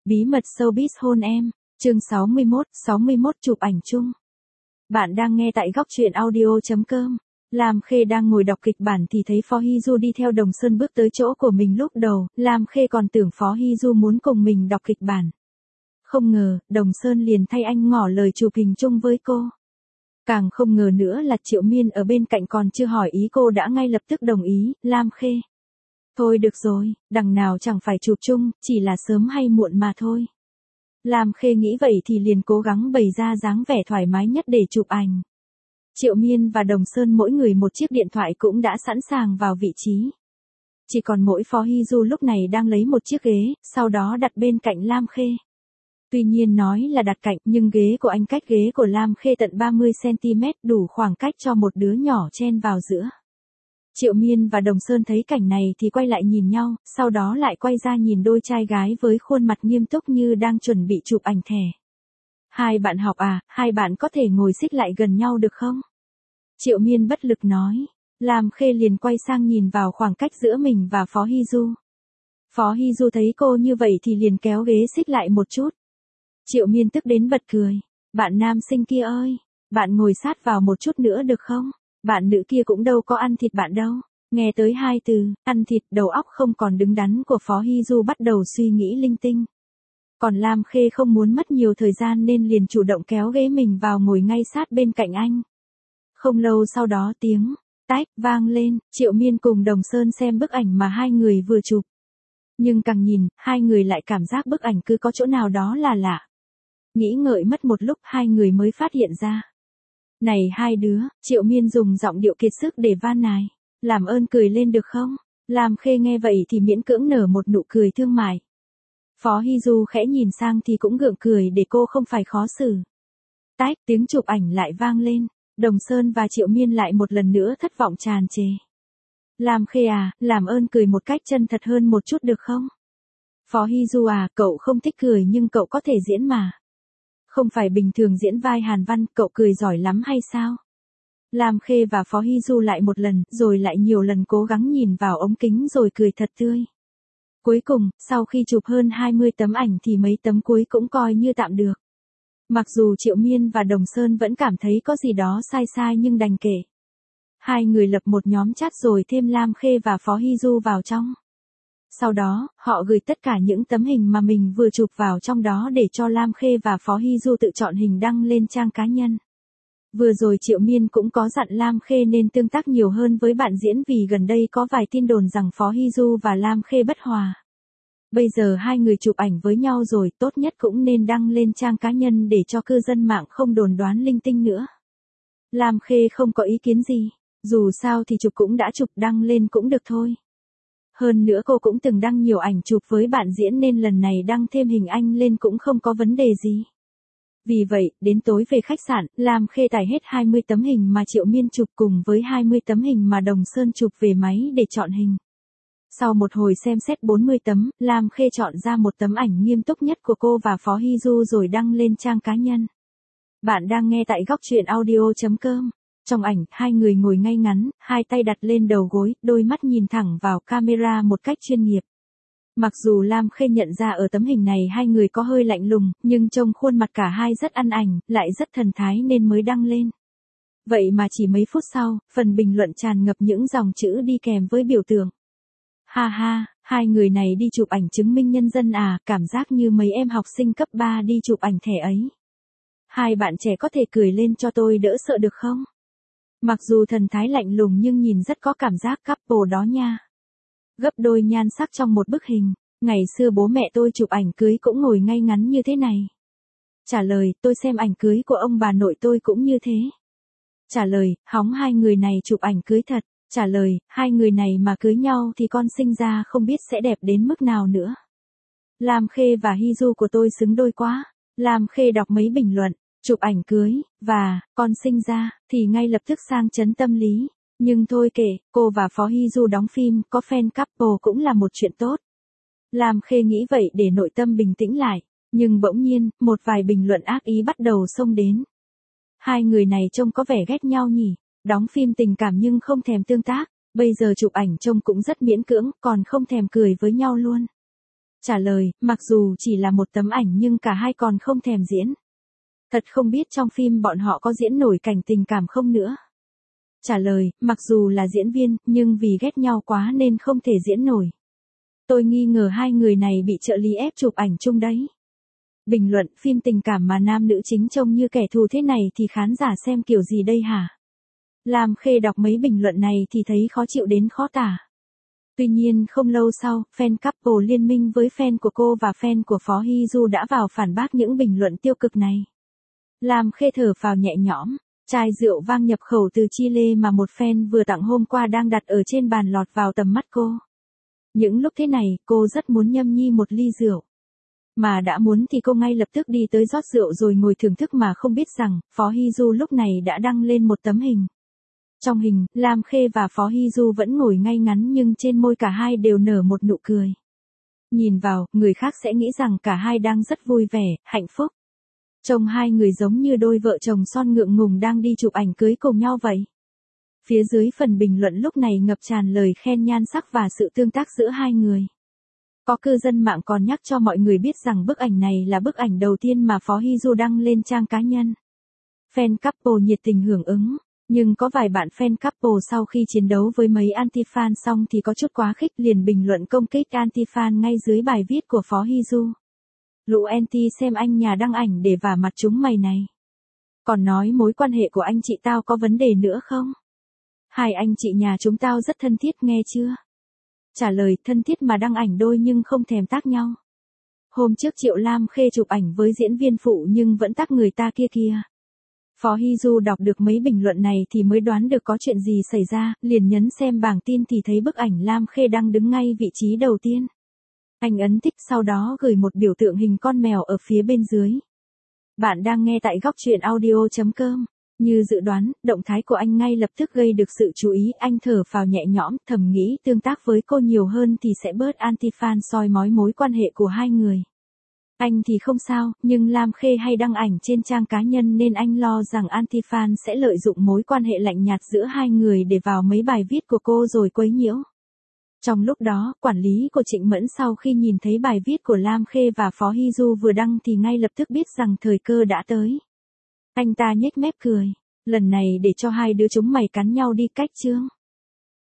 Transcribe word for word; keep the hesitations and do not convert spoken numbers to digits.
Bí mật showbiz hôn em, chương sáu mươi mốt, sáu mươi mốt chụp ảnh chung. Bạn đang nghe tại góc truyện audio chấm com. Lam Khê đang ngồi đọc kịch bản thì thấy Phó Hy Du đi theo Đồng Sơn bước tới chỗ của mình. Lúc đầu, Lam Khê còn tưởng Phó Hy Du muốn cùng mình đọc kịch bản. Không ngờ, Đồng Sơn liền thay anh ngỏ lời chụp hình chung với cô. Càng không ngờ nữa là Triệu Miên ở bên cạnh còn chưa hỏi ý cô đã ngay lập tức đồng ý. Lam Khê: thôi được rồi, đằng nào chẳng phải chụp chung, chỉ là sớm hay muộn mà thôi. Lam Khê nghĩ vậy thì liền cố gắng bày ra dáng vẻ thoải mái nhất để chụp ảnh. Triệu Miên và Đồng Sơn mỗi người một chiếc điện thoại cũng đã sẵn sàng vào vị trí. Chỉ còn mỗi Phó Hy Du lúc này đang lấy một chiếc ghế, sau đó đặt bên cạnh Lam Khê. Tuy nhiên nói là đặt cạnh, nhưng ghế của anh cách ghế của Lam Khê tận ba mươi xăng-ti-mét, đủ khoảng cách cho một đứa nhỏ chen vào giữa. Triệu Miên và Đồng Sơn thấy cảnh này thì quay lại nhìn nhau, sau đó lại quay ra nhìn đôi trai gái với khuôn mặt nghiêm túc như đang chuẩn bị chụp ảnh thẻ. Hai bạn học à, hai bạn có thể ngồi xích lại gần nhau được không? Triệu Miên bất lực nói. Lam Khê liền quay sang nhìn vào khoảng cách giữa mình và Phó Hy Du. Phó Hy Du thấy cô như vậy thì liền kéo ghế xích lại một chút. Triệu Miên tức đến bật cười. Bạn nam sinh kia ơi, bạn ngồi sát vào một chút nữa được không? Bạn nữ kia cũng đâu có ăn thịt bạn đâu. Nghe tới hai từ, ăn thịt, đầu óc không còn đứng đắn của Phó Hy Du bắt đầu suy nghĩ linh tinh. Còn Lam Khê không muốn mất nhiều thời gian nên liền chủ động kéo ghế mình vào ngồi ngay sát bên cạnh anh. Không lâu sau đó tiếng tách vang lên, Triệu Miên cùng Đồng Sơn xem bức ảnh mà hai người vừa chụp. Nhưng càng nhìn, hai người lại cảm giác bức ảnh cứ có chỗ nào đó là lạ. Nghĩ ngợi mất một lúc hai người mới phát hiện ra. Này hai đứa, Triệu Miên dùng giọng điệu kiệt sức để van nài. Làm ơn cười lên được không? Lam Khê nghe vậy thì miễn cưỡng nở một nụ cười thương mại. Phó Hy Du khẽ nhìn sang thì cũng gượng cười để cô không phải khó xử. Tách, tiếng chụp ảnh lại vang lên. Đồng Sơn và Triệu Miên lại một lần nữa thất vọng tràn trề. Lam Khê à, làm ơn cười một cách chân thật hơn một chút được không? Phó Hy Du à, cậu không thích cười nhưng cậu có thể diễn mà. Không phải bình thường diễn vai Hàn Văn, cậu cười giỏi lắm hay sao? Lam Khê và Phó Hy Du lại một lần, rồi lại nhiều lần cố gắng nhìn vào ống kính rồi cười thật tươi. Cuối cùng, sau khi chụp hơn hai mươi tấm ảnh thì mấy tấm cuối cũng coi như tạm được. Mặc dù Triệu Miên và Đồng Sơn vẫn cảm thấy có gì đó sai sai nhưng đành kể. Hai người lập một nhóm chat rồi thêm Lam Khê và Phó Hy Du vào trong. Sau đó, họ gửi tất cả những tấm hình mà mình vừa chụp vào trong đó để cho Lam Khê và Phó Hy Du tự chọn hình đăng lên trang cá nhân. Vừa rồi Triệu Miên cũng có dặn Lam Khê nên tương tác nhiều hơn với bạn diễn vì gần đây có vài tin đồn rằng Phó Hy Du và Lam Khê bất hòa. Bây giờ hai người chụp ảnh với nhau rồi, tốt nhất cũng nên đăng lên trang cá nhân để cho cư dân mạng không đồn đoán linh tinh nữa. Lam Khê không có ý kiến gì, dù sao thì chụp cũng đã chụp, đăng lên cũng được thôi. Hơn nữa cô cũng từng đăng nhiều ảnh chụp với bạn diễn nên lần này đăng thêm hình anh lên cũng không có vấn đề gì. Vì vậy, đến tối về khách sạn, Lam Khê tải hết hai mươi tấm hình mà Triệu Miên chụp cùng với hai mươi tấm hình mà Đồng Sơn chụp về máy để chọn hình. Sau một hồi xem xét bốn mươi tấm, Lam Khê chọn ra một tấm ảnh nghiêm túc nhất của cô và Phó Hy Du rồi đăng lên trang cá nhân. Bạn đang nghe tại góc truyện audio chấm com. Trong ảnh, hai người ngồi ngay ngắn, hai tay đặt lên đầu gối, đôi mắt nhìn thẳng vào camera một cách chuyên nghiệp. Mặc dù Lam Khê nhận ra ở tấm hình này hai người có hơi lạnh lùng, nhưng trông khuôn mặt cả hai rất ăn ảnh, lại rất thần thái nên mới đăng lên. Vậy mà chỉ mấy phút sau, phần bình luận tràn ngập những dòng chữ đi kèm với biểu tượng. Ha ha, hai người này đi chụp ảnh chứng minh nhân dân à, cảm giác như mấy em học sinh cấp ba đi chụp ảnh thẻ ấy. Hai bạn trẻ có thể cười lên cho tôi đỡ sợ được không? Mặc dù thần thái lạnh lùng nhưng nhìn rất có cảm giác couple đó nha. Gấp đôi nhan sắc trong một bức hình, ngày xưa bố mẹ tôi chụp ảnh cưới cũng ngồi ngay ngắn như thế này. Trả lời, tôi xem ảnh cưới của ông bà nội tôi cũng như thế. Trả lời, hóng hai người này chụp ảnh cưới thật. Trả lời, hai người này mà cưới nhau thì con sinh ra không biết sẽ đẹp đến mức nào nữa. Lam Khê và Hy Du của tôi xứng đôi quá. Lam Khê đọc mấy bình luận, chụp ảnh cưới, và, con sinh ra, thì ngay lập tức sang chấn tâm lý. Nhưng thôi kệ, cô và Phó Hy Du đóng phim, có fan couple cũng là một chuyện tốt. Lam Khê nghĩ vậy để nội tâm bình tĩnh lại, nhưng bỗng nhiên, một vài bình luận ác ý bắt đầu xông đến. Hai người này trông có vẻ ghét nhau nhỉ, đóng phim tình cảm nhưng không thèm tương tác, bây giờ chụp ảnh trông cũng rất miễn cưỡng, còn không thèm cười với nhau luôn. Trả lời, mặc dù chỉ là một tấm ảnh nhưng cả hai còn không thèm diễn. Thật không biết trong phim bọn họ có diễn nổi cảnh tình cảm không nữa. Trả lời, mặc dù là diễn viên, nhưng vì ghét nhau quá nên không thể diễn nổi. Tôi nghi ngờ hai người này bị trợ lý ép chụp ảnh chung đấy. Bình luận, phim tình cảm mà nam nữ chính trông như kẻ thù thế này thì khán giả xem kiểu gì đây hả? Lam Khê đọc mấy bình luận này thì thấy khó chịu đến khó tả. Tuy nhiên không lâu sau, fan couple liên minh với fan của cô và fan của Phó Hy Du đã vào phản bác những bình luận tiêu cực này. Lam Khê thở phào nhẹ nhõm, chai rượu vang nhập khẩu từ Chile mà một fan vừa tặng hôm qua đang đặt ở trên bàn lọt vào tầm mắt cô. Những lúc thế này, cô rất muốn nhâm nhi một ly rượu. Mà đã muốn thì cô ngay lập tức đi tới rót rượu rồi ngồi thưởng thức mà không biết rằng, Phó Hy Du lúc này đã đăng lên một tấm hình. Trong hình, Lam Khê và Phó Hy Du vẫn ngồi ngay ngắn nhưng trên môi cả hai đều nở một nụ cười. Nhìn vào, người khác sẽ nghĩ rằng cả hai đang rất vui vẻ, hạnh phúc. Trông hai người giống như đôi vợ chồng son ngượng ngùng đang đi chụp ảnh cưới cùng nhau vậy. Phía dưới phần bình luận lúc này ngập tràn lời khen nhan sắc và sự tương tác giữa hai người. Có cư dân mạng còn nhắc cho mọi người biết rằng bức ảnh này là bức ảnh đầu tiên mà Phó Hy Du đăng lên trang cá nhân. Fan couple nhiệt tình hưởng ứng, nhưng có vài bạn fan couple sau khi chiến đấu với mấy anti-fan xong thì có chút quá khích liền bình luận công kích anti-fan ngay dưới bài viết của Phó Hy Du. Lũ anti xem anh nhà đăng ảnh để vả mặt chúng mày này. Còn nói mối quan hệ của anh chị tao có vấn đề nữa không? Hai anh chị nhà chúng tao rất thân thiết nghe chưa? Trả lời thân thiết mà đăng ảnh đôi nhưng không thèm tác nhau. Hôm trước Triệu Lam Khê chụp ảnh với diễn viên phụ nhưng vẫn tác người ta kia kìa. Phó Hy Du đọc được mấy bình luận này thì mới đoán được có chuyện gì xảy ra, liền nhấn xem bảng tin thì thấy bức ảnh Lam Khê đang đứng ngay vị trí đầu tiên. Anh ấn thích sau đó gửi một biểu tượng hình con mèo ở phía bên dưới. Bạn đang nghe tại góc truyện audio chấm com. Như dự đoán, động thái của anh ngay lập tức gây được sự chú ý, anh thở phào nhẹ nhõm, thầm nghĩ tương tác với cô nhiều hơn thì sẽ bớt anti-fan soi mói mối quan hệ của hai người. Anh thì không sao, nhưng Lam Khê hay đăng ảnh trên trang cá nhân nên anh lo rằng anti-fan sẽ lợi dụng mối quan hệ lạnh nhạt giữa hai người để vào mấy bài viết của cô rồi quấy nhiễu. Trong lúc đó, quản lý của Trịnh Mẫn sau khi nhìn thấy bài viết của Lam Khê và Phó Hy Du vừa đăng thì ngay lập tức biết rằng thời cơ đã tới. Anh ta nhếch mép cười, lần này để cho hai đứa chúng mày cắn nhau đi cách chương.